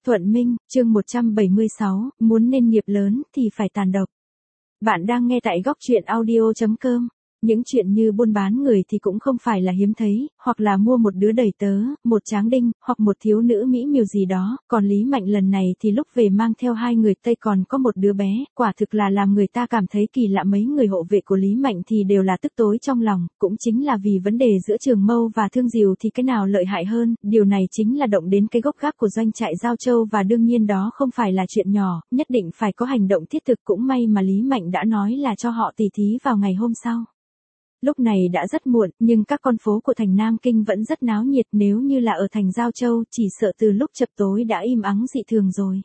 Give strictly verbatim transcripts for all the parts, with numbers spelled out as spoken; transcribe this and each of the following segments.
Thuận Minh, chương một trăm bảy mươi sáu, muốn nên nghiệp lớn thì phải tàn độc. Bạn đang nghe tại góc truyện audio chấm com. Những chuyện như buôn bán người thì cũng không phải là hiếm thấy, hoặc là mua một đứa đầy tớ, một tráng đinh, hoặc một thiếu nữ mỹ miều gì đó, còn Lý Mạnh lần này thì lúc về mang theo hai người Tây còn có một đứa bé, quả thực là làm người ta cảm thấy kỳ lạ. Mấy người hộ vệ của Lý Mạnh thì đều là tức tối trong lòng, cũng chính là vì vấn đề giữa Trường Mâu và Thương Diều thì cái nào lợi hại hơn, điều này chính là động đến cái gốc gác của doanh trại Giao Châu và đương nhiên đó không phải là chuyện nhỏ, nhất định phải có hành động thiết thực. Cũng may mà Lý Mạnh đã nói là cho họ tỉ thí vào ngày hôm sau. Lúc này đã rất muộn, nhưng các con phố của thành Nam Kinh vẫn rất náo nhiệt, nếu như là ở thành Giao Châu, chỉ sợ từ lúc chập tối đã im ắng dị thường rồi.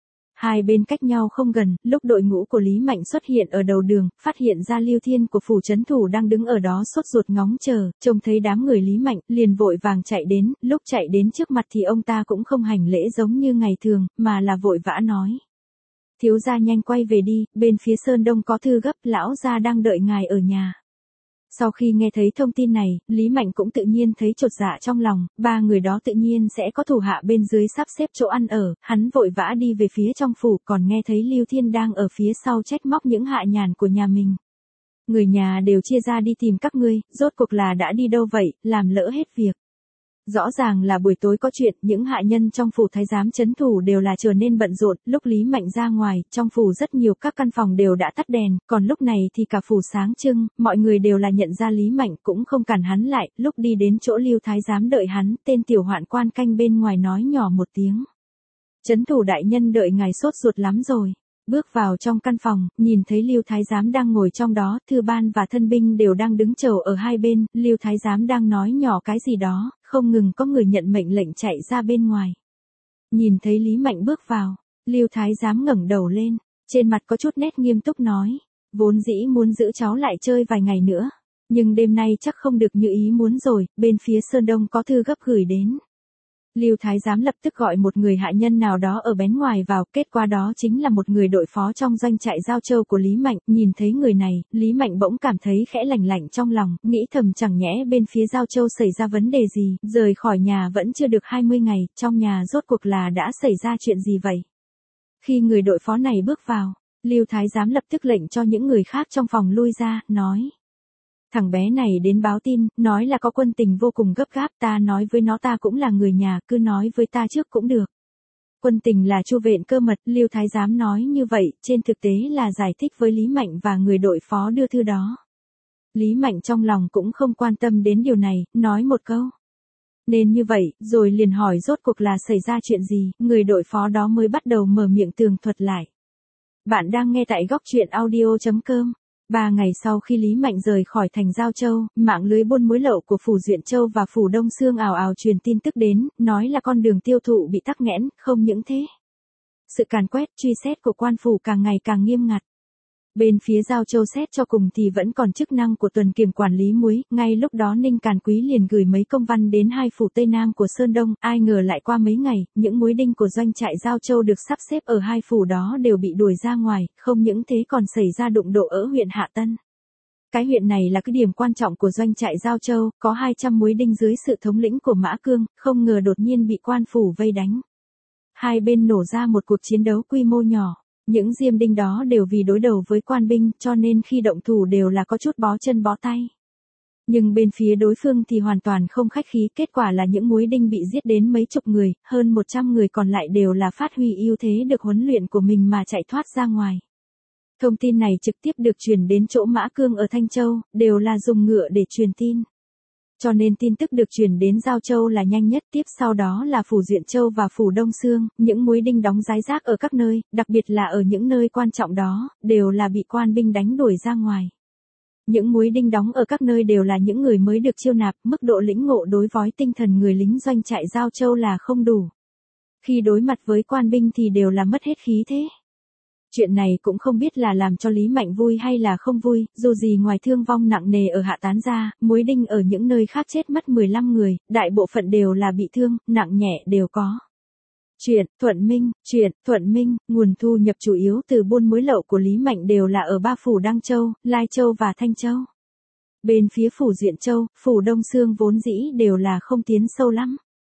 Hai bên cách nhau không gần, lúc đội ngũ của Lý Mạnh xuất hiện ở đầu đường, phát hiện ra Lưu Thiên của phủ trấn thủ đang đứng ở đó sốt ruột ngóng chờ, trông thấy đám người Lý Mạnh, liền vội vàng chạy đến, lúc chạy đến trước mặt thì ông ta cũng không hành lễ giống như ngày thường, mà là vội vã nói. Thiếu gia nhanh quay về đi, bên phía Sơn Đông có thư gấp, lão gia đang đợi ngài ở nhà. Sau khi nghe thấy thông tin này, Lý Mạnh cũng tự nhiên thấy chột dạ trong lòng, ba người đó tự nhiên sẽ có thủ hạ bên dưới sắp xếp chỗ ăn ở, hắn vội vã đi về phía trong phủ, còn nghe thấy Lưu Thiên đang ở phía sau trách móc những hạ nhàn của nhà mình. Người nhà đều chia ra đi tìm các ngươi, rốt cuộc là đã đi đâu vậy, làm lỡ hết việc. Rõ ràng là buổi tối có chuyện, những hạ nhân trong phủ thái giám trấn thủ đều là trở nên bận rộn, lúc Lý Mạnh ra ngoài, trong phủ rất nhiều các căn phòng đều đã tắt đèn, còn lúc này thì cả phủ sáng trưng, mọi người đều là nhận ra Lý Mạnh cũng không cản hắn lại, lúc đi đến chỗ Lưu thái giám đợi hắn, tên tiểu hoạn quan canh bên ngoài nói nhỏ một tiếng. Trấn thủ đại nhân đợi ngài sốt ruột lắm rồi. Bước vào trong căn phòng, nhìn thấy Lưu Thái Giám đang ngồi trong đó, thư ban và thân binh đều đang đứng chờ ở hai bên, Lưu Thái Giám đang nói nhỏ cái gì đó, không ngừng có người nhận mệnh lệnh chạy ra bên ngoài. Nhìn thấy Lý Mạnh bước vào, Lưu Thái Giám ngẩng đầu lên, trên mặt có chút nét nghiêm túc nói, vốn dĩ muốn giữ cháu lại chơi vài ngày nữa, nhưng đêm nay chắc không được như ý muốn rồi, bên phía Sơn Đông có thư gấp gửi đến. Lưu Thái Giám lập tức gọi một người hạ nhân nào đó ở bén ngoài vào, kết quả đó chính là một người đội phó trong doanh trại Giao Châu của Lý Mạnh, nhìn thấy người này, Lý Mạnh bỗng cảm thấy khẽ lạnh lạnh trong lòng, nghĩ thầm chẳng nhẽ bên phía Giao Châu xảy ra vấn đề gì, rời khỏi nhà vẫn chưa được hai mươi ngày, trong nhà rốt cuộc là đã xảy ra chuyện gì vậy? Khi người đội phó này bước vào, Lưu Thái Giám lập tức lệnh cho những người khác trong phòng lui ra, nói. Thằng bé này đến báo tin, nói là có quân tình vô cùng gấp gáp, ta nói với nó ta cũng là người nhà, cứ nói với ta trước cũng được. Quân tình là chu vện cơ mật, Lưu Thái Giám nói như vậy, trên thực tế là giải thích với Lý Mạnh và người đội phó đưa thư đó. Lý Mạnh trong lòng cũng không quan tâm đến điều này, nói một câu. Nên như vậy, rồi liền hỏi rốt cuộc là xảy ra chuyện gì, người đội phó đó mới bắt đầu mở miệng tường thuật lại. Bạn đang nghe tại góc truyện audio chấm com. Ba ngày sau khi Lý Mạnh rời khỏi thành Giao Châu, mạng lưới buôn muối lậu của phủ Duyện Châu và phủ Đông Xương ào ào truyền tin tức đến, nói là con đường tiêu thụ bị tắc nghẽn, không những thế. Sự càn quét, truy xét của quan phủ càng ngày càng nghiêm ngặt. Bên phía Giao Châu xét cho cùng thì vẫn còn chức năng của tuần kiểm quản lý muối, ngay lúc đó Ninh Càn Quý liền gửi mấy công văn đến hai phủ Tây Nam của Sơn Đông, ai ngờ lại qua mấy ngày, những muối đinh của doanh trại Giao Châu được sắp xếp ở hai phủ đó đều bị đuổi ra ngoài, không những thế còn xảy ra đụng độ ở huyện Hạ Tân. Cái huyện này là cái điểm quan trọng của doanh trại Giao Châu, có hai trăm muối đinh dưới sự thống lĩnh của Mã Cương, không ngờ đột nhiên bị quan phủ vây đánh. Hai bên nổ ra một cuộc chiến đấu quy mô nhỏ. Những diêm đinh đó đều vì đối đầu với quan binh, cho nên khi động thủ đều là có chút bó chân bó tay. Nhưng bên phía đối phương thì hoàn toàn không khách khí, kết quả là những muối đinh bị giết đến mấy chục người, hơn một trăm người còn lại đều là phát huy ưu thế được huấn luyện của mình mà chạy thoát ra ngoài. Thông tin này trực tiếp được truyền đến chỗ Mã Cương ở Thanh Châu, đều là dùng ngựa để truyền tin. Cho nên tin tức được truyền đến Giao Châu là nhanh nhất, tiếp sau đó là phủ Duyện Châu và phủ Đông Xương, những muối đinh đóng rải rác ở các nơi, đặc biệt là ở những nơi quan trọng đó, đều là bị quan binh đánh đuổi ra ngoài. Những muối đinh đóng ở các nơi đều là những người mới được chiêu nạp, mức độ lĩnh ngộ đối với tinh thần người lính doanh trại Giao Châu là không đủ. Khi đối mặt với quan binh thì đều là mất hết khí thế. Chuyện này cũng không biết là làm cho Lý Mạnh vui hay là không vui, dù gì ngoài thương vong nặng nề ở Hạ Tán ra, muối đinh ở những nơi khác chết mất mười lăm người, đại bộ phận đều là bị thương, nặng nhẹ đều có. Chuyện Thuận Minh, chuyện Thuận Minh, nguồn thu nhập chủ yếu từ buôn muối lậu của Lý Mạnh đều là ở ba phủ Đăng Châu, Lai Châu và Thanh Châu. Bên phía phủ Duyện Châu, phủ Đông Xương vốn dĩ đều là không tiến sâu lắm.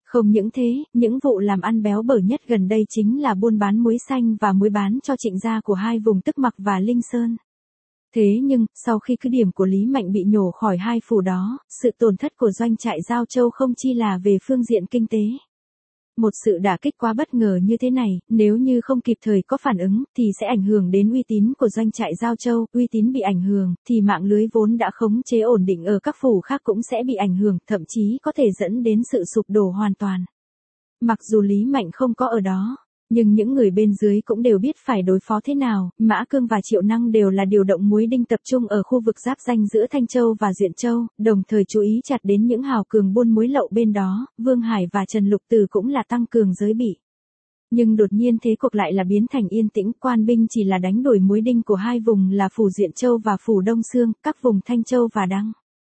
Không những thế, những vụ làm ăn béo bở nhất gần đây chính là buôn bán muối xanh và muối bán cho Trịnh gia của hai vùng Tức Mặc và Linh Sơn. Thế nhưng, sau khi cứ điểm của Lý Mạnh bị nhổ khỏi hai phủ đó, sự tổn thất của doanh trại Giao Châu không chi là về phương diện kinh tế. Một sự đả kích quá bất ngờ như thế này, nếu như không kịp thời có phản ứng, thì sẽ ảnh hưởng đến uy tín của doanh trại Giao Châu, uy tín bị ảnh hưởng, thì mạng lưới vốn đã khống chế ổn định ở các phủ khác cũng sẽ bị ảnh hưởng, thậm chí có thể dẫn đến sự sụp đổ hoàn toàn. Mặc dù Lý Mạnh không có ở đó, nhưng những người bên dưới cũng đều biết phải đối phó thế nào, Mã Cương và Triệu Năng đều là điều động muối đinh tập trung ở khu vực giáp ranh giữa Thanh Châu và Duyện Châu, đồng thời chú ý chặt đến những hào cường buôn muối lậu bên đó, Vương Hải và Trần Lục Từ cũng là tăng cường giới bị. Nhưng đột nhiên thế cuộc lại là biến thành yên tĩnh, quan binh chỉ là đánh đuổi muối đinh của hai vùng là phủ Duyện Châu và phủ Đông Xương, các vùng Thanh Châu và Đăng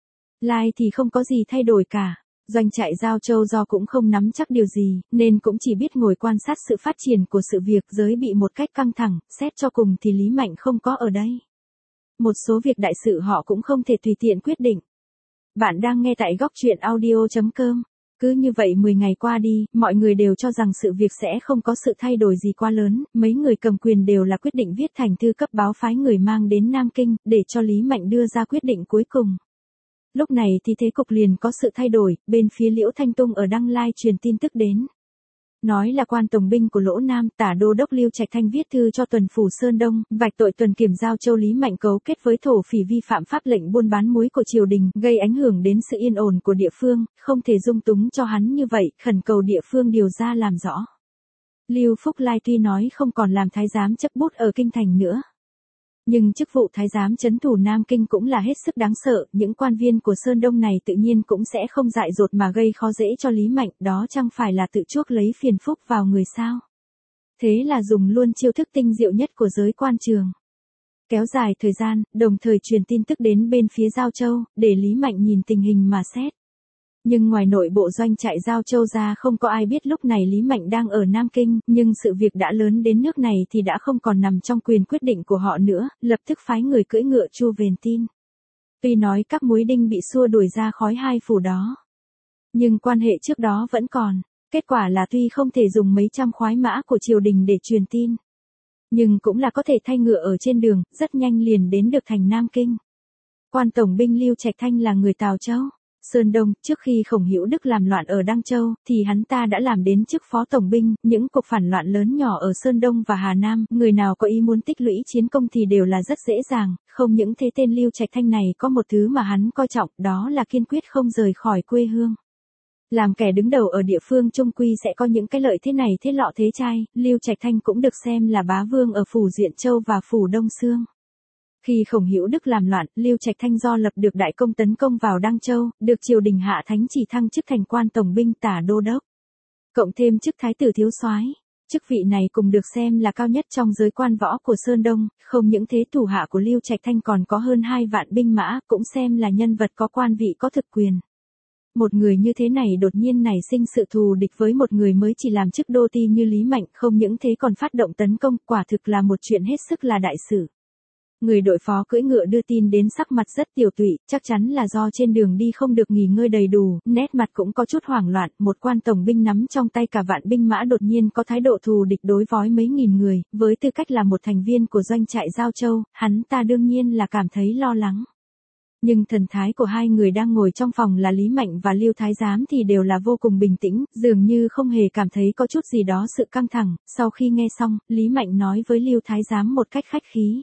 Lai thì không có gì thay đổi cả. Doanh trại Giao Châu do cũng không nắm chắc điều gì, nên cũng chỉ biết ngồi quan sát sự phát triển của sự việc giới bị một cách căng thẳng, xét cho cùng thì Lý Mạnh không có ở đây. Một số việc đại sự họ cũng không thể tùy tiện quyết định. Bạn đang nghe tại góc truyện audio chấm com. Cứ như vậy mười ngày qua đi, mọi người đều cho rằng sự việc sẽ không có sự thay đổi gì quá lớn, mấy người cầm quyền đều là quyết định viết thành thư cấp báo phái người mang đến Nam Kinh, để cho Lý Mạnh đưa ra quyết định cuối cùng. Lúc này thì thế cục liền có sự thay đổi, bên phía Liễu Thanh Tung ở Đăng Lai truyền tin tức đến. Nói là quan tổng binh của Lỗ Nam, Tả Đô đốc Lưu Trạch Thanh viết thư cho tuần phủ Sơn Đông, vạch tội tuần kiểm Giao Châu Lý Mạnh cấu kết với thổ phỉ vi phạm pháp lệnh buôn bán muối của triều đình, gây ảnh hưởng đến sự yên ổn của địa phương, không thể dung túng cho hắn như vậy, khẩn cầu địa phương điều ra làm rõ. Lưu Phúc Lai tuy nói không còn làm thái giám chấp bút ở kinh thành nữa, nhưng chức vụ thái giám trấn thủ Nam Kinh cũng là hết sức đáng sợ, những quan viên của Sơn Đông này tự nhiên cũng sẽ không dại dột mà gây khó dễ cho Lý Mạnh, đó chẳng phải là tự chuốc lấy phiền phúc vào người sao. Thế là dùng luôn chiêu thức tinh diệu nhất của giới quan trường. Kéo dài thời gian, đồng thời truyền tin tức đến bên phía Giao Châu, để Lý Mạnh nhìn tình hình mà xét. Nhưng ngoài nội bộ doanh trại Giao Châu ra không có ai biết lúc này Lý Mạnh đang ở Nam Kinh, nhưng sự việc đã lớn đến nước này thì đã không còn nằm trong quyền quyết định của họ nữa, lập tức phái người cưỡi ngựa chu vền tin. Tuy nói các muối đinh bị xua đuổi ra khói hai phủ đó, nhưng quan hệ trước đó vẫn còn, kết quả là tuy không thể dùng mấy trăm khoái mã của triều đình để truyền tin, nhưng cũng là có thể thay ngựa ở trên đường, rất nhanh liền đến được thành Nam Kinh. Quan tổng binh Lưu Trạch Thanh là người Tào Châu, Sơn Đông, trước khi Khổng Hữu Đức làm loạn ở Đăng Châu, thì hắn ta đã làm đến chức phó tổng binh, những cuộc phản loạn lớn nhỏ ở Sơn Đông và Hà Nam, người nào có ý muốn tích lũy chiến công thì đều là rất dễ dàng, không những thế tên Lưu Trạch Thanh này có một thứ mà hắn coi trọng, đó là kiên quyết không rời khỏi quê hương. Làm kẻ đứng đầu ở địa phương trung quy sẽ có những cái lợi thế này thế lọ thế chai, Lưu Trạch Thanh cũng được xem là bá vương ở phủ Duyện Châu và phủ Đông Xương. Khi Khổng Hữu Đức làm loạn, Lưu Trạch Thanh do lập được đại công tấn công vào Đăng Châu, được triều đình hạ thánh chỉ thăng chức thành quan tổng binh Tả Đô đốc, cộng thêm chức thái tử thiếu soái. Chức vị này cùng được xem là cao nhất trong giới quan võ của Sơn Đông, không những thế thủ hạ của Lưu Trạch Thanh còn có hơn hai vạn binh mã, cũng xem là nhân vật có quan vị có thực quyền. Một người như thế này đột nhiên nảy sinh sự thù địch với một người mới chỉ làm chức đô ti như Lý Mạnh, không những thế còn phát động tấn công, quả thực là một chuyện hết sức là đại sự. Người đội phó cưỡi ngựa đưa tin đến sắc mặt rất tiểu tụy, chắc chắn là do trên đường đi không được nghỉ ngơi đầy đủ, nét mặt cũng có chút hoảng loạn, một quan tổng binh nắm trong tay cả vạn binh mã đột nhiên có thái độ thù địch đối với mấy nghìn người, với tư cách là một thành viên của doanh trại Giao Châu, hắn ta đương nhiên là cảm thấy lo lắng. Nhưng thần thái của hai người đang ngồi trong phòng là Lý Mạnh và Lưu Thái Giám thì đều là vô cùng bình tĩnh, dường như không hề cảm thấy có chút gì đó sự căng thẳng, sau khi nghe xong, Lý Mạnh nói với Lưu Thái Giám một cách khách khí.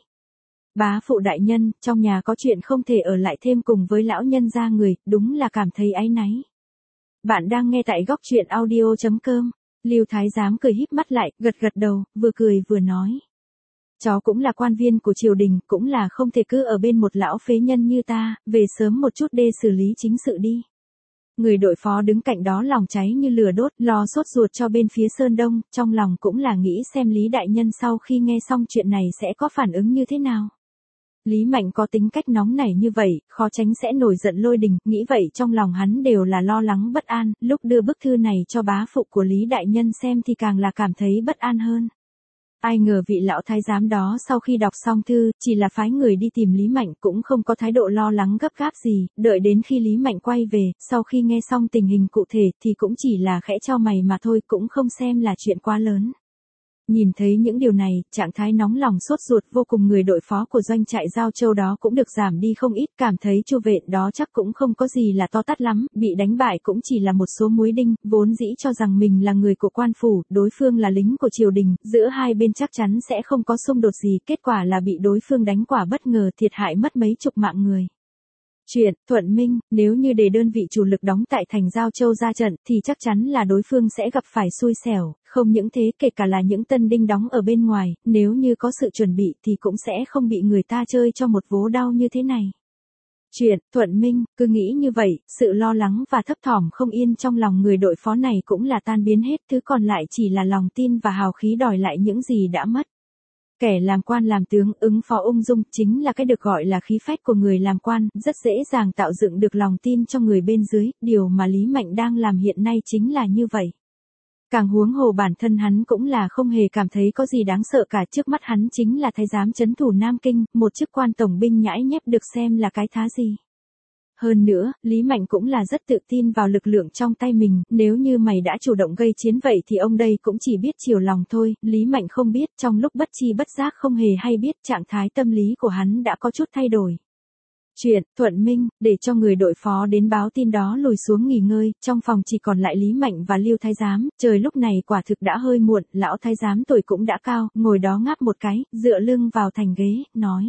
Bá phụ đại nhân, trong nhà có chuyện không thể ở lại thêm cùng với lão nhân gia người, đúng là cảm thấy áy náy. Bạn đang nghe tại góc truyện audio chấm com. Lưu Thái Giám cười híp mắt lại, gật gật đầu, vừa cười vừa nói. Cháu cũng là quan viên của triều đình, cũng là không thể cứ ở bên một lão phế nhân như ta, về sớm một chút để xử lý chính sự đi. Người đội phó đứng cạnh đó lòng cháy như lửa đốt, lo sốt ruột cho bên phía Sơn Đông, trong lòng cũng là nghĩ xem Lý đại nhân sau khi nghe xong chuyện này sẽ có phản ứng như thế nào. Lý Mạnh có tính cách nóng nảy như vậy, khó tránh sẽ nổi giận lôi đình, nghĩ vậy trong lòng hắn đều là lo lắng bất an, lúc đưa bức thư này cho bá phụ của Lý đại nhân xem thì càng là cảm thấy bất an hơn. Ai ngờ vị lão thái giám đó sau khi đọc xong thư, chỉ là phái người đi tìm Lý Mạnh cũng không có thái độ lo lắng gấp gáp gì, đợi đến khi Lý Mạnh quay về, sau khi nghe xong tình hình cụ thể thì cũng chỉ là khẽ chau mày mà thôi, cũng không xem là chuyện quá lớn. Nhìn thấy những điều này, trạng thái nóng lòng sốt ruột vô cùng người đội phó của doanh trại Giao Châu đó cũng được giảm đi không ít, cảm thấy Chu Vệ đó chắc cũng không có gì là to tát lắm, bị đánh bại cũng chỉ là một số muối đinh, vốn dĩ cho rằng mình là người của quan phủ, đối phương là lính của triều đình, giữa hai bên chắc chắn sẽ không có xung đột gì, kết quả là bị đối phương đánh quả bất ngờ thiệt hại mất mấy chục mạng người. Chuyện, Thuận Minh, nếu như để đơn vị chủ lực đóng tại thành Giao Châu ra trận thì chắc chắn là đối phương sẽ gặp phải xui xẻo, không những thế kể cả là những tân đinh đóng ở bên ngoài, nếu như có sự chuẩn bị thì cũng sẽ không bị người ta chơi cho một vố đau như thế này. Chuyện, Thuận Minh, cứ nghĩ như vậy, sự lo lắng và thấp thỏm không yên trong lòng người đội phó này cũng là tan biến hết, thứ còn lại chỉ là lòng tin và hào khí đòi lại những gì đã mất. Kẻ làm quan làm tướng ứng phó ung dung chính là cái được gọi là khí phách của người làm quan, rất dễ dàng tạo dựng được lòng tin cho người bên dưới, điều mà Lý Mạnh đang làm hiện nay chính là như vậy. Càng huống hồ bản thân hắn cũng là không hề cảm thấy có gì đáng sợ cả, trước mắt hắn chính là thái giám trấn thủ Nam Kinh, một chức quan tổng binh nhãi nhép được xem là cái thá gì. Hơn nữa, Lý Mạnh cũng là rất tự tin vào lực lượng trong tay mình, nếu như mày đã chủ động gây chiến vậy thì ông đây cũng chỉ biết chiều lòng thôi, Lý Mạnh không biết, trong lúc bất chi bất giác không hề hay biết trạng thái tâm lý của hắn đã có chút thay đổi. Chuyện, Thuận Minh, để cho người đội phó đến báo tin đó lùi xuống nghỉ ngơi, trong phòng chỉ còn lại Lý Mạnh và Lưu Thái Giám, trời lúc này quả thực đã hơi muộn, lão Thái Giám tuổi cũng đã cao, ngồi đó ngáp một cái, dựa lưng vào thành ghế, nói.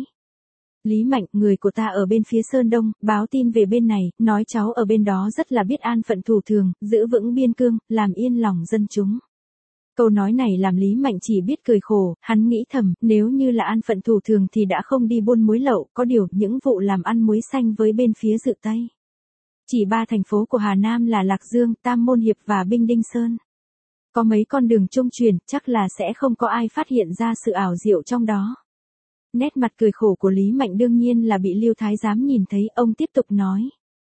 Lý Mạnh, người của ta ở bên phía Sơn Đông, báo tin về bên này, nói cháu ở bên đó rất là biết an phận thủ thường, giữ vững biên cương, làm yên lòng dân chúng. Câu nói này làm Lý Mạnh chỉ biết cười khổ, hắn nghĩ thầm, nếu như là an phận thủ thường thì đã không đi buôn muối lậu, có điều những vụ làm ăn muối xanh với bên phía Dự Tây. Chỉ ba thành phố của Hà Nam là Lạc Dương, Tam Môn Hiệp và Binh Đinh Sơn. Có mấy con đường trung truyền, chắc là sẽ không có ai phát hiện ra sự ảo diệu trong đó. Nét mặt cười khổ của Lý Mạnh đương nhiên là bị Lưu Thái Giám nhìn thấy, ông tiếp tục nói.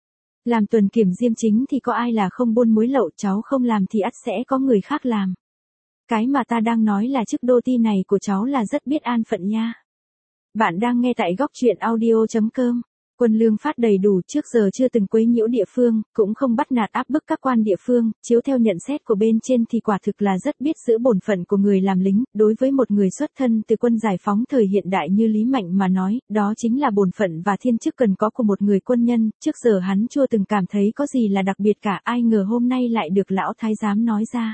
Làm tuần kiểm diêm chính thì có ai là không buôn muối lậu, cháu không làm thì ắt sẽ có người khác làm. Cái mà ta đang nói là chức đô ti này của cháu là rất biết an phận nha. Bạn đang nghe tại góc truyện audio chấm com. Quân lương phát đầy đủ, trước giờ chưa từng quấy nhiễu địa phương, cũng không bắt nạt áp bức các quan địa phương, chiếu theo nhận xét của bên trên thì quả thực là rất biết giữ bổn phận của người làm lính, đối với một người xuất thân từ quân giải phóng thời hiện đại như Lý Mạnh mà nói, đó chính là bổn phận và thiên chức cần có của một người quân nhân, trước giờ hắn chưa từng cảm thấy có gì là đặc biệt cả, ai ngờ hôm nay lại được lão thái giám nói ra.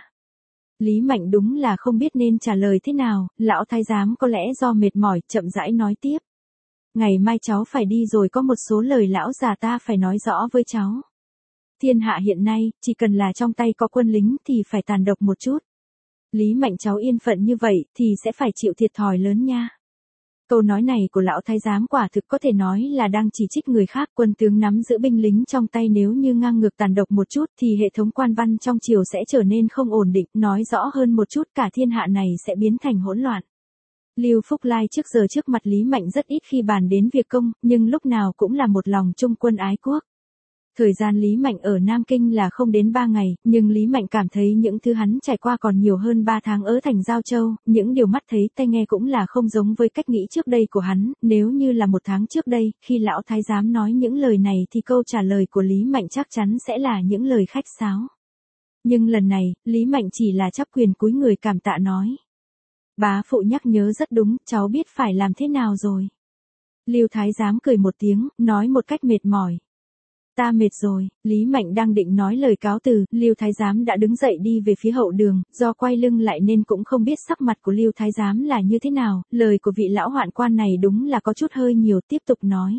Lý Mạnh đúng là không biết nên trả lời thế nào, lão thái giám có lẽ do mệt mỏi, chậm rãi nói tiếp. Ngày mai cháu phải đi rồi, có một số lời lão già ta phải nói rõ với cháu. Thiên hạ hiện nay, chỉ cần là trong tay có quân lính thì phải tàn độc một chút. Lý Mạnh cháu yên phận như vậy thì sẽ phải chịu thiệt thòi lớn nha. Câu nói này của lão thái giám quả thực có thể nói là đang chỉ trích người khác, quân tướng nắm giữ binh lính trong tay nếu như ngang ngược tàn độc một chút thì hệ thống quan văn trong triều sẽ trở nên không ổn định, nói rõ hơn một chút cả thiên hạ này sẽ biến thành hỗn loạn. Lưu Phúc Lai trước giờ trước mặt Lý Mạnh rất ít khi bàn đến việc công, nhưng lúc nào cũng là một lòng trung quân ái quốc. Thời gian Lý Mạnh ở Nam Kinh là không đến ba ngày, nhưng Lý Mạnh cảm thấy những thứ hắn trải qua còn nhiều hơn ba tháng ở thành Giao Châu, những điều mắt thấy tai nghe cũng là không giống với cách nghĩ trước đây của hắn, nếu như là một tháng trước đây, khi lão thái giám nói những lời này thì câu trả lời của Lý Mạnh chắc chắn sẽ là những lời khách sáo. Nhưng lần này, Lý Mạnh chỉ là chắp quyền cúi người cảm tạ nói. Bá phụ nhắc nhớ rất đúng, cháu biết phải làm thế nào rồi. Lưu Thái Giám cười một tiếng, nói một cách mệt mỏi. Ta mệt rồi, Lý Mạnh đang định nói lời cáo từ, Lưu Thái Giám đã đứng dậy đi về phía hậu đường, do quay lưng lại nên cũng không biết sắc mặt của Lưu Thái Giám là như thế nào, lời của vị lão hoạn quan này đúng là có chút hơi nhiều, tiếp tục nói.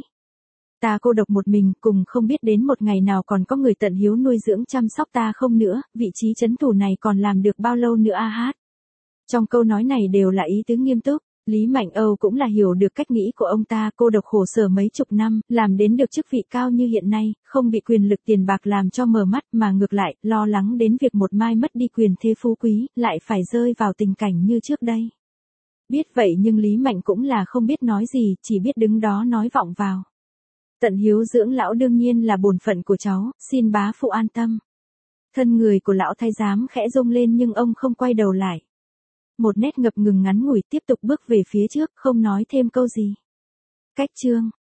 Ta cô độc một mình, cùng không biết đến một ngày nào còn có người tận hiếu nuôi dưỡng chăm sóc ta không nữa, vị trí trấn thủ này còn làm được bao lâu nữa a hát. Trong câu nói này đều là ý tứ nghiêm túc, Lý Mạnh Âu cũng là hiểu được cách nghĩ của ông ta, cô độc khổ sở mấy chục năm, làm đến được chức vị cao như hiện nay, không bị quyền lực tiền bạc làm cho mờ mắt mà ngược lại, lo lắng đến việc một mai mất đi quyền thế phú quý, lại phải rơi vào tình cảnh như trước đây. Biết vậy nhưng Lý Mạnh cũng là không biết nói gì, chỉ biết đứng đó nói vọng vào. Tận hiếu dưỡng lão đương nhiên là bổn phận của cháu, xin bá phụ an tâm. Thân người của lão thái giám khẽ rung lên nhưng ông không quay đầu lại. một nét ngập ngừng ngắn ngủi tiếp tục bước về phía trước, không nói thêm câu gì. Cách chương